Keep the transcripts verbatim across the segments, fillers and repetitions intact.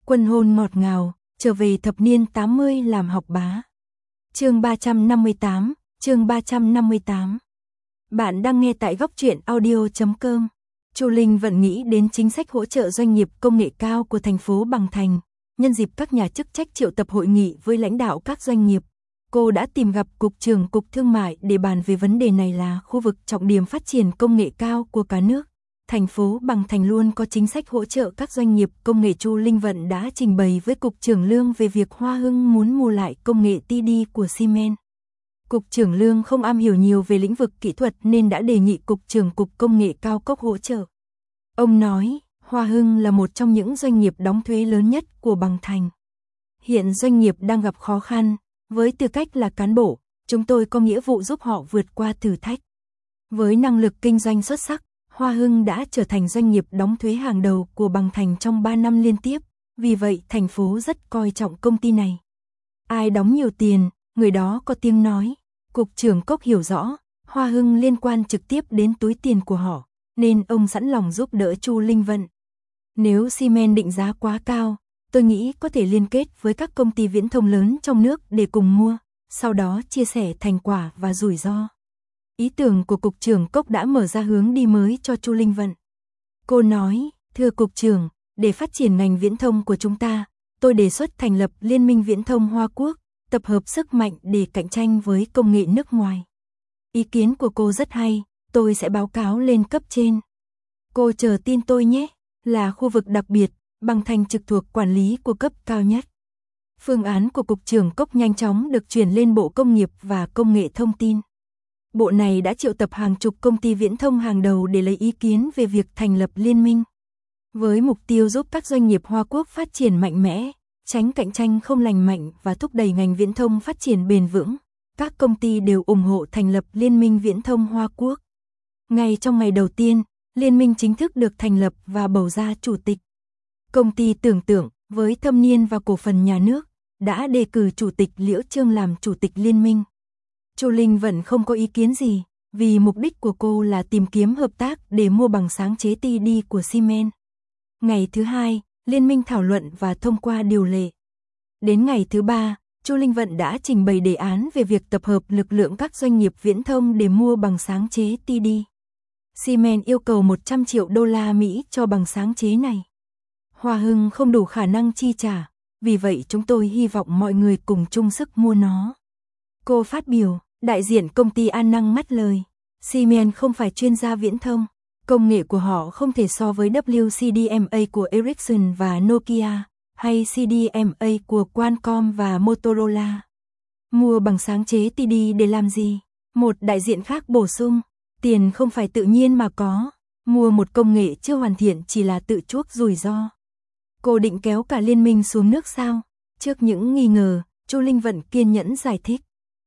Quân hôn ngọt ngào, trở về thập niên tám mươi làm học bá. Chương ba trăm năm mươi tám, chương ba trăm năm mươi tám. Bạn đang nghe tại góc truyện audio chấm com. Chu Linh vẫn nghĩ đến chính sách hỗ trợ doanh nghiệp công nghệ cao của thành phố Bằng Thành. Nhân dịp các nhà chức trách triệu tập hội nghị với lãnh đạo các doanh nghiệp, cô đã tìm gặp Cục trưởng Cục Thương mại để bàn về vấn đề này là khu vực trọng điểm phát triển công nghệ cao của cả nước. Thành phố Bằng Thành luôn có chính sách hỗ trợ các doanh nghiệp công nghệ. Chu Linh Vận đã trình bày với Cục trưởng Lương về việc Hoa Hưng muốn mua lại công nghệ tê đê của Siemens. Cục trưởng Lương không am hiểu nhiều về lĩnh vực kỹ thuật nên đã đề nghị Cục trưởng Cục Công nghệ Cao cấp hỗ trợ. Ông nói, Hoa Hưng là một trong những doanh nghiệp đóng thuế lớn nhất của Bằng Thành. Hiện doanh nghiệp đang gặp khó khăn, với tư cách là cán bộ, chúng tôi có nghĩa vụ giúp họ vượt qua thử thách. Với năng lực kinh doanh xuất sắc, Hoa Hưng đã trở thành doanh nghiệp đóng thuế hàng đầu của Bằng Thành trong ba năm liên tiếp, vì vậy thành phố rất coi trọng công ty này. Ai đóng nhiều tiền, người đó có tiếng nói. Cục trưởng Cốc hiểu rõ, Hoa Hưng liên quan trực tiếp đến túi tiền của họ, nên ông sẵn lòng giúp đỡ Chu Linh Vận. Nếu Siemens định giá quá cao, tôi nghĩ có thể liên kết với các công ty viễn thông lớn trong nước để cùng mua, sau đó chia sẻ thành quả và rủi ro. Ý tưởng của Cục trưởng Cốc đã mở ra hướng đi mới cho Chu Linh Vận. Cô nói, thưa Cục trưởng, để phát triển ngành viễn thông của chúng ta, tôi đề xuất thành lập Liên minh Viễn thông Hoa Quốc, tập hợp sức mạnh để cạnh tranh với công nghệ nước ngoài. Ý kiến của cô rất hay, tôi sẽ báo cáo lên cấp trên. Cô chờ tin tôi nhé, là khu vực đặc biệt, Bằng Thành trực thuộc quản lý của cấp cao nhất. Phương án của Cục trưởng Cốc nhanh chóng được chuyển lên Bộ Công nghiệp và Công nghệ Thông tin. Bộ này đã triệu tập hàng chục công ty viễn thông hàng đầu để lấy ý kiến về việc thành lập liên minh. Với mục tiêu giúp các doanh nghiệp Hoa Quốc phát triển mạnh mẽ, tránh cạnh tranh không lành mạnh và thúc đẩy ngành viễn thông phát triển bền vững, các công ty đều ủng hộ thành lập Liên minh Viễn thông Hoa Quốc. Ngay trong ngày đầu tiên, liên minh chính thức được thành lập và bầu ra chủ tịch. Công ty Tưởng Tượng, với thâm niên và cổ phần nhà nước, đã đề cử chủ tịch Liễu Trương làm chủ tịch liên minh. Chu Linh vẫn không có ý kiến gì, vì mục đích của cô là tìm kiếm hợp tác để mua bằng sáng chế tê đê của Siemens. Ngày thứ hai, liên minh thảo luận và thông qua điều lệ. Đến ngày thứ ba, Chu Linh Vận đã trình bày đề án về việc tập hợp lực lượng các doanh nghiệp viễn thông để mua bằng sáng chế tê đê. Siemens yêu cầu một trăm triệu đô la Mỹ cho bằng sáng chế này. Hoa Hưng không đủ khả năng chi trả, vì vậy chúng tôi hy vọng mọi người cùng chung sức mua nó. Cô phát biểu, đại diện công ty An Năng ngắt lời. Siemens không phải chuyên gia viễn thông, công nghệ của họ không thể so với W C D M A của Ericsson và Nokia, hay C D M A của Qualcomm và Motorola. Mua bằng sáng chế tê đê để làm gì? Một đại diện khác bổ sung, tiền không phải tự nhiên mà có, mua một công nghệ chưa hoàn thiện chỉ là tự chuốc rủi ro. Cô định kéo cả liên minh xuống nước sao? Trước những nghi ngờ, Chu Linh Vận kiên nhẫn giải thích.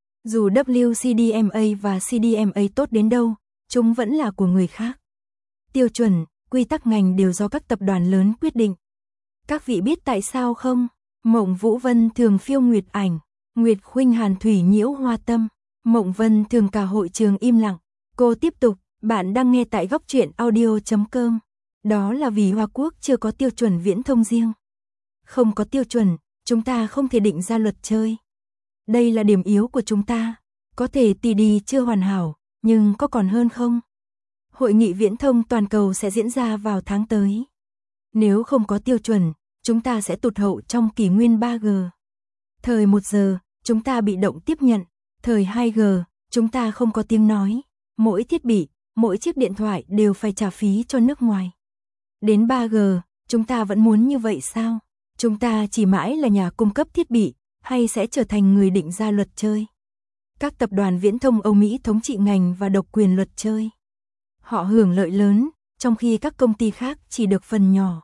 Dù W C D M A và C D M A tốt đến đâu, chúng vẫn là của người khác. Tiêu chuẩn, quy tắc ngành đều do các tập đoàn lớn quyết định. Các vị biết tại sao không? Mộng Vũ Vân thường phiêu nguyệt ảnh, Nguyệt Khuynh Hàn thủy nhiễu hoa tâm, Mộng Vân thường cả hội trường im lặng. Cô tiếp tục, bạn đang nghe tại góc truyện audio chấm com. Đó là vì Hoa Quốc chưa có tiêu chuẩn viễn thông riêng. Không có tiêu chuẩn, chúng ta không thể định ra luật chơi. Đây là điểm yếu của chúng ta. Có thể tê đê chưa hoàn hảo, nhưng có còn hơn không? Hội nghị viễn thông toàn cầu sẽ diễn ra vào tháng tới. Nếu không có tiêu chuẩn, chúng ta sẽ tụt hậu trong kỷ nguyên ba G. Thời một giờ, chúng ta bị động tiếp nhận. Thời hai G, chúng ta không có tiếng nói. Mỗi thiết bị, mỗi chiếc điện thoại đều phải trả phí cho nước ngoài. Đến ba G, chúng ta vẫn muốn như vậy sao? Chúng ta chỉ mãi là nhà cung cấp thiết bị, hay sẽ trở thành người định ra luật chơi? Các tập đoàn viễn thông Âu Mỹ thống trị ngành và độc quyền luật chơi. Họ hưởng lợi lớn, trong khi các công ty khác chỉ được phần nhỏ.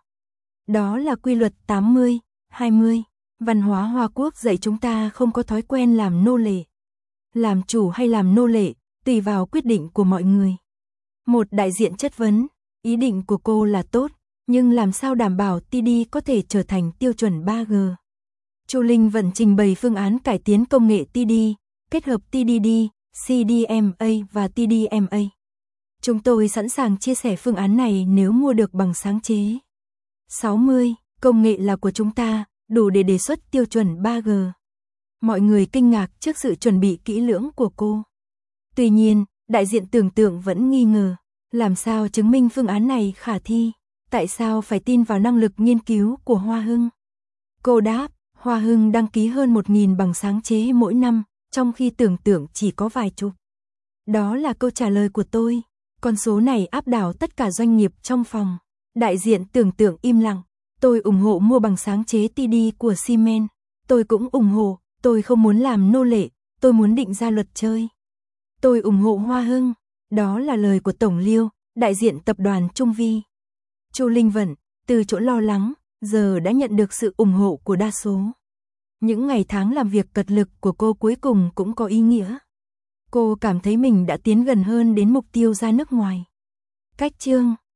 Đó là quy luật tám mươi, hai mươi. Văn hóa Hoa Quốc dạy chúng ta không có thói quen làm nô lệ. Làm chủ hay làm nô lệ, tùy vào quyết định của mọi người. Một đại diện chất vấn, ý định của cô là tốt, nhưng làm sao đảm bảo tê đê có thể trở thành tiêu chuẩn ba G? Chu Linh vẫn trình bày phương án cải tiến công nghệ tê đê, kết hợp tê đê đê, C D M A và T D M A. Chúng tôi sẵn sàng chia sẻ phương án này nếu mua được bằng sáng chế. sáu mươi. Công nghệ là của chúng ta, đủ để đề xuất tiêu chuẩn ba G. Mọi người kinh ngạc trước sự chuẩn bị kỹ lưỡng của cô. Tuy nhiên, đại diện tưởng tượng vẫn nghi ngờ, làm sao chứng minh phương án này khả thi, tại sao phải tin vào năng lực nghiên cứu của Hoa Hưng? Cô đáp, Hoa Hưng đăng ký hơn một nghìn bằng sáng chế mỗi năm, trong khi tưởng tượng chỉ có vài chục. Đó là câu trả lời của tôi, con số này áp đảo tất cả doanh nghiệp trong phòng. Đại diện tưởng tượng im lặng, tôi ủng hộ mua bằng sáng chế T D của Siemens, tôi cũng ủng hộ, tôi không muốn làm nô lệ, tôi muốn định ra luật chơi. Tôi ủng hộ Hoa Hưng, đó là lời của Tổng Liêu, đại diện tập đoàn Trung Vi. Chu Linh Vận, từ chỗ lo lắng, giờ đã nhận được sự ủng hộ của đa số. Những ngày tháng làm việc cật lực của cô cuối cùng cũng có ý nghĩa. Cô cảm thấy mình đã tiến gần hơn đến mục tiêu ra nước ngoài. Cách chương